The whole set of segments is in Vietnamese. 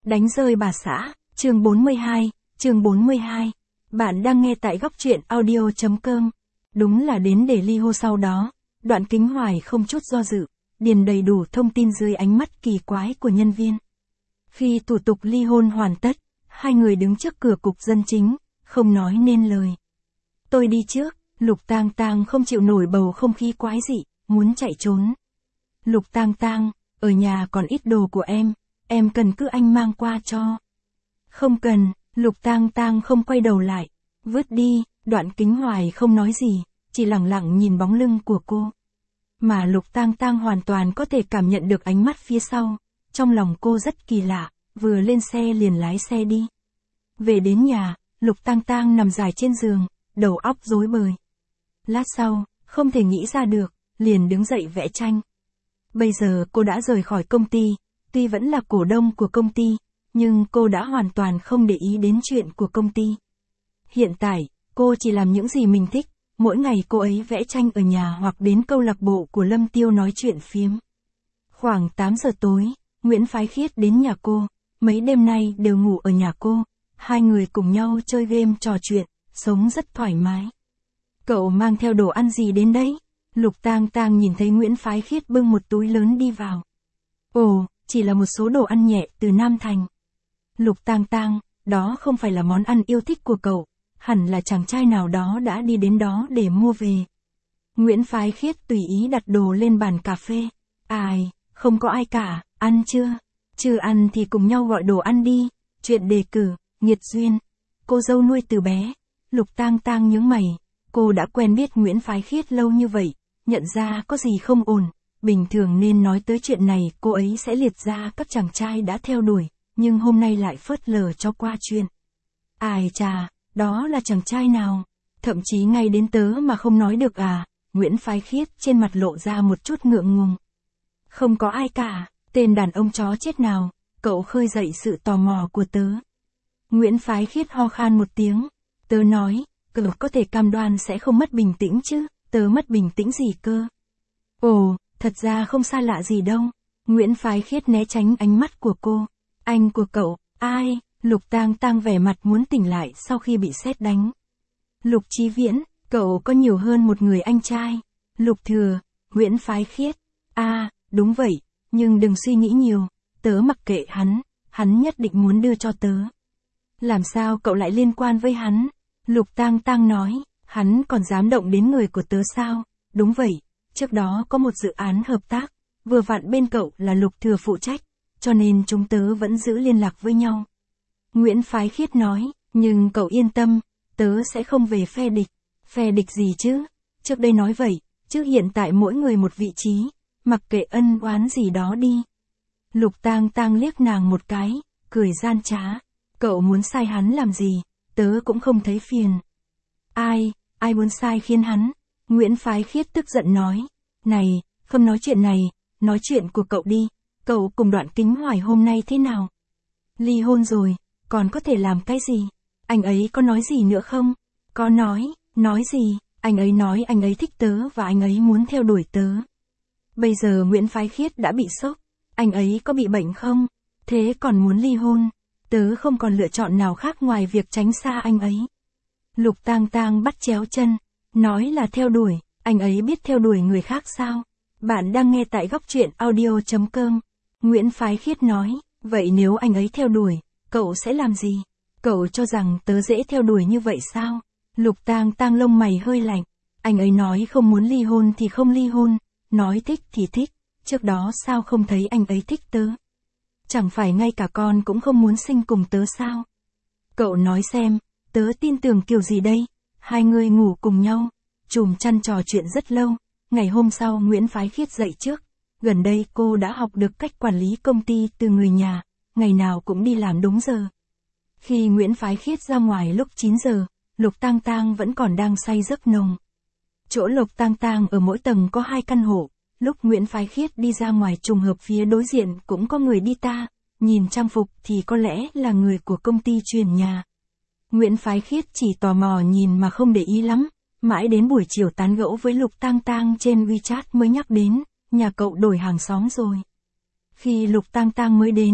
Đánh rơi bà xã, chương 42. Bạn đang nghe tại góc truyện audio.com. Đúng là đến để ly hôn sau đó, Đoạn Kính Hoài không chút do dự, điền đầy đủ thông tin dưới ánh mắt kỳ quái của nhân viên. Khi thủ tục ly hôn hoàn tất, hai người đứng trước cửa cục dân chính, không nói nên lời. Tôi đi trước, Lục Tang Tang không chịu nổi bầu không khí quái dị, muốn chạy trốn. Lục Tang Tang, ở nhà còn ít đồ của em cần cứ anh mang qua cho. Không cần, Lục Tang Tang không quay đầu lại, vứt đi, Đoạn Kính Hoài không nói gì, chỉ lẳng lặng nhìn bóng lưng của cô. Mà Lục Tang Tang hoàn toàn có thể cảm nhận được ánh mắt phía sau, trong lòng cô rất kỳ lạ, vừa lên xe liền lái xe đi. Về đến nhà, Lục Tang Tang nằm dài trên giường, đầu óc rối bời. Lát sau, không thể nghĩ ra được, liền đứng dậy vẽ tranh. Bây giờ cô đã rời khỏi công ty, tuy vẫn là cổ đông của công ty, nhưng cô đã hoàn toàn không để ý đến chuyện của công ty. Hiện tại, cô chỉ làm những gì mình thích, mỗi ngày cô ấy vẽ tranh ở nhà hoặc đến câu lạc bộ của Lâm Tiêu nói chuyện phiếm. Khoảng 8 giờ tối, Nguyễn Phái Khiết đến nhà cô, mấy đêm nay đều ngủ ở nhà cô, hai người cùng nhau chơi game trò chuyện, sống rất thoải mái. Cậu mang theo đồ ăn gì đến đấy? Lục Tang Tang nhìn thấy Nguyễn Phái Khiết bưng một túi lớn đi vào. Ồ, chỉ là một số đồ ăn nhẹ từ Nam Thành. Lục Tang Tang, đó không phải là món ăn yêu thích của cậu, hẳn là chàng trai nào đó đã đi đến đó để mua về. Nguyễn Phái Khiết tùy ý đặt đồ lên bàn cà phê. Ai, không có ai cả, ăn chưa? Chưa ăn thì cùng nhau gọi đồ ăn đi. Chuyện đề cử, nghiệt duyên. Cô dâu nuôi từ bé. Lục Tang Tang nhướng mày. Cô đã quen biết Nguyễn Phái Khiết lâu như vậy, nhận ra có gì không ổn. Bình thường nên nói tới chuyện này cô ấy sẽ liệt ra các chàng trai đã theo đuổi, nhưng hôm nay lại phớt lờ cho qua chuyện. Ai chà, đó là chàng trai nào? Thậm chí ngay đến tớ mà không nói được à? Nguyễn Phái Khiết trên mặt lộ ra một chút ngượng ngùng. Không có ai cả, tên đàn ông chó chết nào, cậu khơi dậy sự tò mò của tớ. Nguyễn Phái Khiết ho khan một tiếng, tớ nói, cậu có thể cam đoan sẽ không mất bình tĩnh chứ, tớ mất bình tĩnh gì cơ? Ồ, thật ra không xa lạ gì đâu. Nguyễn Phái Khiết né tránh ánh mắt của cô. Anh của cậu, ai? Lục Tang Tang vẻ mặt muốn tỉnh lại sau khi bị sét đánh. Lục Chí Viễn, cậu có nhiều hơn một người anh trai. Lục Thừa, Nguyễn Phái Khiết. À, đúng vậy, nhưng đừng suy nghĩ nhiều, tớ mặc kệ hắn nhất định muốn đưa cho tớ. Làm sao cậu lại liên quan với hắn? Lục Tang Tang nói, hắn còn dám động đến người của tớ sao? Đúng vậy, trước đó có một dự án hợp tác, vừa vặn bên cậu là Lục Thừa phụ trách, cho nên chúng tớ vẫn giữ liên lạc với nhau. Nguyễn Phái Khiết nói, nhưng cậu yên tâm, tớ sẽ không về phe địch. Phe địch gì chứ? Trước đây nói vậy, chứ hiện tại mỗi người một vị trí, mặc kệ ân oán gì đó đi. Lục Tang Tang liếc nàng một cái, cười gian trá. Cậu muốn sai hắn làm gì, tớ cũng không thấy phiền. Ai muốn sai khiến hắn? Nguyễn Phái Khiết tức giận nói. Này, không nói chuyện này, nói chuyện của cậu đi. Cậu cùng Đoạn Kính Hoài hôm nay thế nào? Ly hôn rồi, còn có thể làm cái gì? Anh ấy có nói gì nữa không? Có nói gì? Anh ấy nói anh ấy thích tớ và anh ấy muốn theo đuổi tớ. Bây giờ Nguyễn Phái Khiết đã bị sốc. Anh ấy có bị bệnh không? Thế còn muốn ly hôn? Tớ không còn lựa chọn nào khác ngoài việc tránh xa anh ấy. Lục Tang Tang bắt chéo chân, nói là theo đuổi, anh ấy biết theo đuổi người khác sao? Bạn đang nghe tại góc truyện audio.com. Nguyễn Phái Khiết nói, vậy nếu anh ấy theo đuổi, cậu sẽ làm gì? Cậu cho rằng tớ dễ theo đuổi như vậy sao? Lục Tang Tang lông mày hơi lạnh, anh ấy nói không muốn ly hôn thì không ly hôn, nói thích thì thích, trước đó sao không thấy anh ấy thích tớ? Chẳng phải ngay cả con cũng không muốn sinh cùng tớ sao? Cậu nói xem, tớ tin tưởng kiểu gì đây? Hai người ngủ cùng nhau, chùm chăn trò chuyện rất lâu, ngày hôm sau Nguyễn Phái Khiết dậy trước. Gần đây cô đã học được cách quản lý công ty từ người nhà, ngày nào cũng đi làm đúng giờ. Khi Nguyễn Phái Khiết ra ngoài lúc 9 giờ, Lục Tang Tang vẫn còn đang say giấc nồng. Chỗ Lục Tang Tang ở mỗi tầng có 2 căn hộ, lúc Nguyễn Phái Khiết đi ra ngoài trùng hợp phía đối diện cũng có người đi ta, nhìn trang phục thì có lẽ là người của công ty chuyển nhà. Nguyễn Phái Khiết chỉ tò mò nhìn mà không để ý lắm, mãi đến buổi chiều tán gẫu với Lục Tang Tang trên WeChat mới nhắc đến, nhà cậu đổi hàng xóm rồi. Khi Lục Tang Tang mới đến,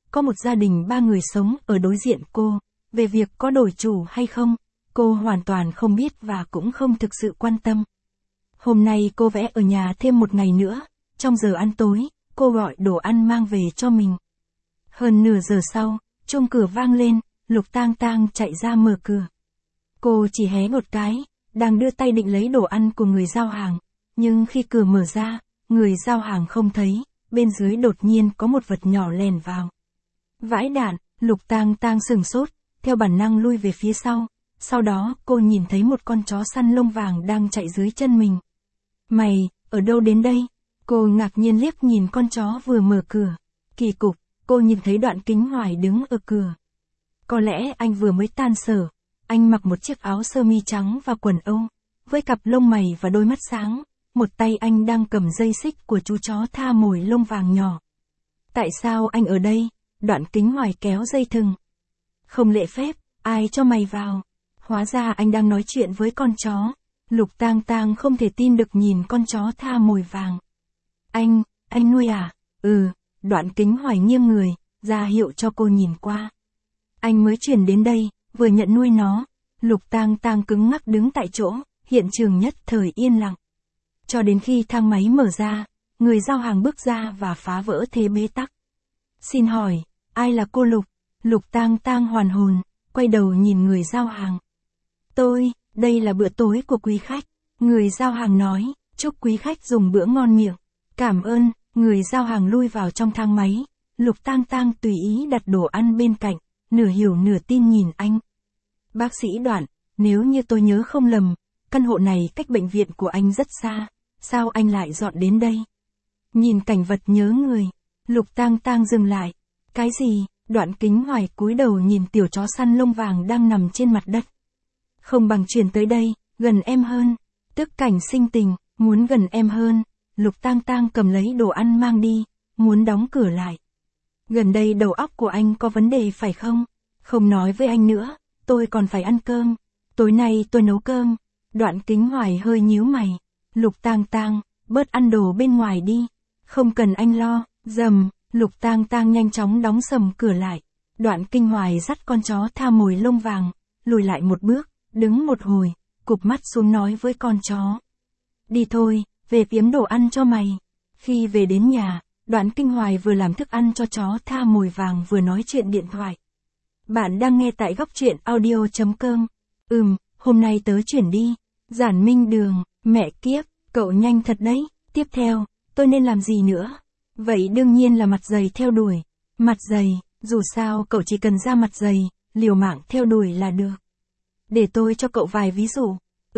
có một gia đình 3 người sống ở đối diện cô. Về việc có đổi chủ hay không, cô hoàn toàn không biết và cũng không thực sự quan tâm. Hôm nay cô vẽ ở nhà thêm một ngày nữa. Trong giờ ăn tối, cô gọi đồ ăn mang về cho mình. Hơn nửa giờ sau, chuông cửa vang lên, Lục Tang Tang chạy ra mở cửa. Cô chỉ hé một cái, đang đưa tay định lấy đồ ăn của người giao hàng. Nhưng khi cửa mở ra, người giao hàng không thấy, bên dưới đột nhiên có một vật nhỏ lèn vào. Vãi đạn, Lục Tang Tang sửng sốt, theo bản năng lui về phía sau. Sau đó cô nhìn thấy một con chó săn lông vàng đang chạy dưới chân mình. Mày, ở đâu đến đây? Cô ngạc nhiên liếc nhìn con chó vừa mở cửa. Kỳ cục, cô nhìn thấy Đoạn Kính Hoài đứng ở cửa. Có lẽ anh vừa mới tan sở. Anh mặc một chiếc áo sơ mi trắng và quần âu, với cặp lông mày và đôi mắt sáng. Một tay anh đang cầm dây xích của chú chó tha mồi lông vàng nhỏ. Tại sao anh ở đây? Đoạn Kính Hoài kéo dây thừng. Không lễ phép, ai cho mày vào? Hóa ra anh đang nói chuyện với con chó. Lục Tang Tang không thể tin được nhìn con chó tha mồi vàng. Anh nuôi à? Ừ, Đoạn Kính Hoài nghiêng người, ra hiệu cho cô nhìn qua. Anh mới chuyển đến đây, vừa nhận nuôi nó. Lục Tang Tang cứng ngắc đứng tại chỗ, hiện trường nhất thời yên lặng. Cho đến khi thang máy mở ra, người giao hàng bước ra và phá vỡ thế bế tắc. Xin hỏi, ai là cô Lục? Lục Tang Tang hoàn hồn, quay đầu nhìn người giao hàng. Đây là bữa tối của quý khách. Người giao hàng nói, chúc quý khách dùng bữa ngon miệng. Cảm ơn, người giao hàng lui vào trong thang máy. Lục Tang Tang tùy ý đặt đồ ăn bên cạnh, nửa hiểu nửa tin nhìn anh. Bác sĩ Đoạn, nếu như tôi nhớ không lầm, căn hộ này cách bệnh viện của anh rất xa. Sao anh lại dọn đến đây? Nhìn cảnh vật nhớ người. Lục Tang Tang dừng lại. Cái gì? Đoạn Kính Hoài cúi đầu nhìn tiểu chó săn lông vàng đang nằm trên mặt đất. Không bằng chuyển tới đây, gần em hơn. Tức cảnh sinh tình, muốn gần em hơn. Lục Tang Tang cầm lấy đồ ăn mang đi, muốn đóng cửa lại. Gần đây đầu óc của anh có vấn đề phải không? Không nói với anh nữa, tôi còn phải ăn cơm. Tối nay tôi nấu cơm. Đoạn Kính Hoài hơi nhíu mày. Lục Tang Tang, bớt ăn đồ bên ngoài đi. Không cần anh lo. Rầm, Lục Tang Tang nhanh chóng đóng sầm cửa lại. Đoạn Kính Hoài dắt con chó tha mồi lông vàng, lùi lại một bước, đứng một hồi, cụp mắt xuống nói với con chó. Đi thôi, về kiếm đồ ăn cho mày. Khi về đến nhà, Đoạn Kính Hoài vừa làm thức ăn cho chó tha mồi vàng vừa nói chuyện điện thoại. Bạn đang nghe tại góc truyện audio.com. Hôm nay tớ chuyển đi. Giản Minh Đường, mẹ kiếp, cậu nhanh thật đấy. Tiếp theo, tôi nên làm gì nữa? Vậy đương nhiên là mặt dày theo đuổi. Mặt dày, dù sao cậu chỉ cần ra mặt dày, liều mạng theo đuổi là được. Để tôi cho cậu vài ví dụ.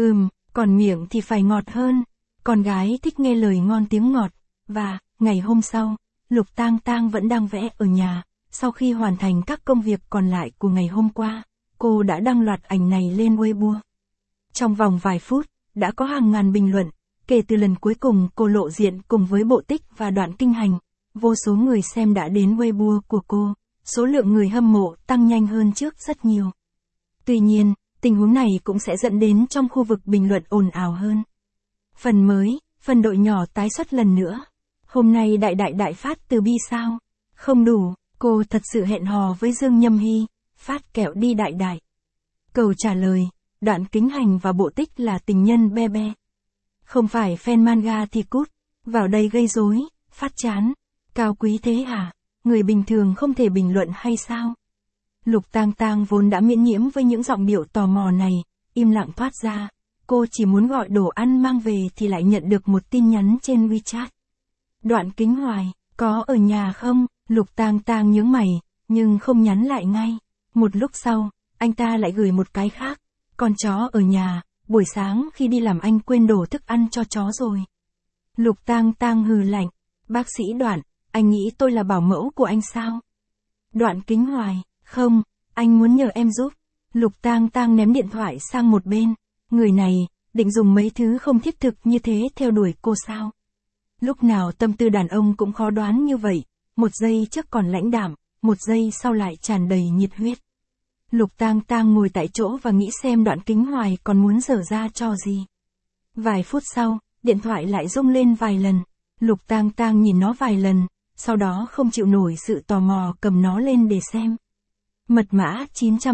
Còn miệng thì phải ngọt hơn. Con gái thích nghe lời ngon tiếng ngọt. Và, ngày hôm sau, Lục Tang Tang vẫn đang vẽ ở nhà. Sau khi hoàn thành các công việc còn lại của ngày hôm qua, cô đã đăng loạt ảnh này lên Weibo. Trong vòng vài phút, đã có hàng ngàn bình luận. Kể từ lần cuối cùng cô lộ diện cùng với Bộ Tích và Đoạn Kinh Hành, vô số người xem đã đến Weibo của cô, số lượng người hâm mộ tăng nhanh hơn trước rất nhiều. Tuy nhiên, tình huống này cũng sẽ dẫn đến trong khu vực bình luận ồn ào hơn. Phần mới, phần đội nhỏ tái xuất lần nữa. Hôm nay đại phát từ bi sao? Không đủ, cô thật sự hẹn hò với Dương Nhâm Hy, phát kẹo đi đại. Câu trả lời, Đoạn Kính Hành và Bộ Tích là tình nhân be be. Không phải fan manga thì cút, vào đây gây rối, phát chán. Cao quý thế hả? Người bình thường không thể bình luận hay sao? Lục Tang Tang vốn đã miễn nhiễm với những giọng điệu tò mò này, im lặng thoát ra. Cô chỉ muốn gọi đồ ăn mang về thì lại nhận được một tin nhắn trên WeChat. Đoạn Kính Hoài, có ở nhà không? Lục Tang Tang nhướng mày, nhưng không nhắn lại ngay. Một lúc sau, anh ta lại gửi một cái khác. Con chó ở nhà, buổi sáng khi đi làm anh quên đổ thức ăn cho chó rồi. Lục Tang Tang hừ lạnh. Bác sĩ Đoạn, anh nghĩ tôi là bảo mẫu của anh sao? Đoạn Kính Hoài, không, anh muốn nhờ em giúp. Lục Tang Tang ném điện thoại sang một bên. Người này, định dùng mấy thứ không thiết thực như thế theo đuổi cô sao? Lúc nào tâm tư đàn ông cũng khó đoán như vậy, một giây trước còn lãnh đạm, một giây sau lại tràn đầy nhiệt huyết. Lục Tang Tang ngồi tại chỗ và nghĩ xem Đoạn Kính Hoài còn muốn dở ra cho gì. Vài phút sau, điện thoại lại rung lên vài lần. Lục Tang Tang nhìn nó vài lần, sau đó không chịu nổi sự tò mò cầm nó lên để xem. Mật mã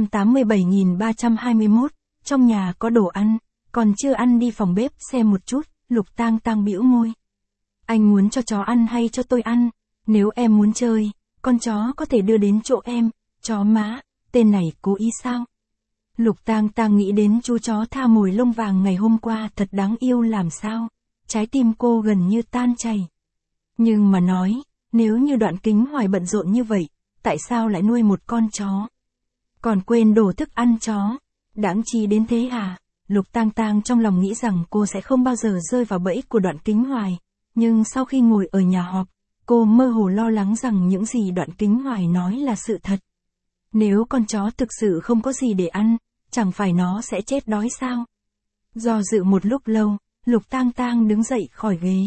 987.321, trong nhà có đồ ăn, còn chưa ăn đi phòng bếp xem một chút, Lục Tang Tang bĩu môi. Anh muốn cho chó ăn hay cho tôi ăn? Nếu em muốn chơi, con chó có thể đưa đến chỗ em, chó má, tên này cố ý sao? Lục Tang Tang nghĩ đến chú chó tha mồi lông vàng ngày hôm qua thật đáng yêu làm sao, trái tim cô gần như tan chảy. Nhưng mà nói, nếu như Đoạn Kính Hoài bận rộn như vậy, tại sao lại nuôi một con chó? Còn quên đổ thức ăn chó, đáng chi đến thế à? Lục Tang Tang trong lòng nghĩ rằng cô sẽ không bao giờ rơi vào bẫy của Đoạn Kính Hoài, nhưng sau khi ngồi ở nhà họp, cô mơ hồ lo lắng rằng những gì Đoạn Kính Hoài nói là sự thật. Nếu con chó thực sự không có gì để ăn, chẳng phải nó sẽ chết đói sao? Do dự một lúc lâu, Lục Tang Tang đứng dậy khỏi ghế.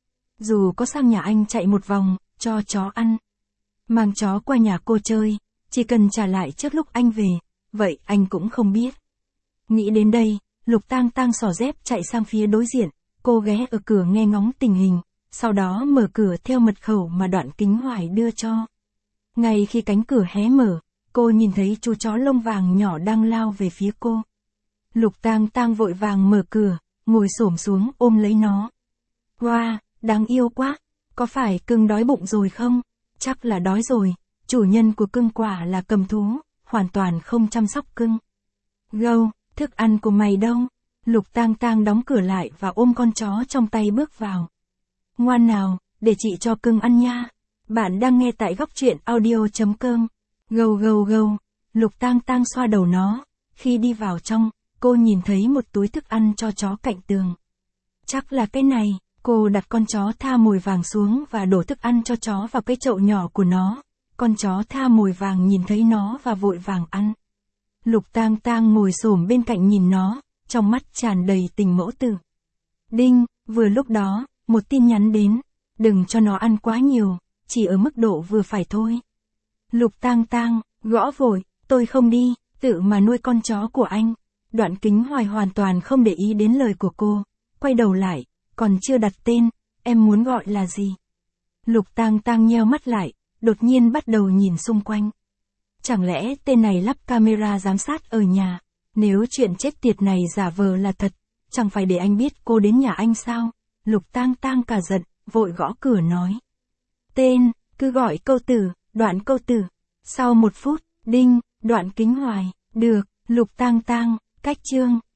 Dù có sang nhà anh chạy một vòng, cho chó ăn, mang chó qua nhà cô chơi, chỉ cần trả lại trước lúc anh về, vậy anh cũng không biết. Nghĩ đến đây, Lục Tang Tang xỏ dép chạy sang phía đối diện, cô ghé ở cửa nghe ngóng tình hình, sau đó mở cửa theo mật khẩu mà Đoạn Kính Hoài đưa cho. Ngay khi cánh cửa hé mở, cô nhìn thấy chú chó lông vàng nhỏ đang lao về phía cô. Lục Tang Tang vội vàng mở cửa, ngồi xổm xuống ôm lấy nó. Wow, đáng yêu quá, có phải cưng đói bụng rồi không? Chắc là đói rồi, chủ nhân của cưng quả là cầm thú, hoàn toàn không chăm sóc cưng. Gâu, thức ăn của mày đâu? Lục Tang Tang đóng cửa lại và ôm con chó trong tay bước vào. Ngoan nào, để chị cho cưng ăn nha. Bạn đang nghe tại góc truyện audio.com. Gâu gâu gâu, Lục Tang Tang xoa đầu nó. Khi đi vào trong, cô nhìn thấy một túi thức ăn cho chó cạnh tường. Chắc là cái này, cô đặt con chó tha mồi vàng xuống và đổ thức ăn cho chó vào cái chậu nhỏ của nó. Con chó tha mồi vàng nhìn thấy nó và vội vàng ăn. Lục Tang Tang ngồi xổm bên cạnh nhìn nó, trong mắt tràn đầy tình mẫu tử. Đinh, vừa lúc đó, một tin nhắn đến, đừng cho nó ăn quá nhiều, chỉ ở mức độ vừa phải thôi. Lục Tang Tang, gõ vội, tôi không đi, tự mà nuôi con chó của anh. Đoạn Kính Hoài hoàn toàn không để ý đến lời của cô, quay đầu lại, còn chưa đặt tên, em muốn gọi là gì? Lục Tang Tang nheo mắt lại, đột nhiên bắt đầu nhìn xung quanh. Chẳng lẽ tên này lắp camera giám sát ở nhà? Nếu chuyện chết tiệt này giả vờ là thật, chẳng phải để anh biết cô đến nhà anh sao? Lục Tang Tang cả giận, vội gõ cửa nói. Tên, cứ gọi câu tử, Đoạn câu tử. Sau 1 phút, đinh, Đoạn Kính Hoài, được, Lục Tang Tang, cách chương.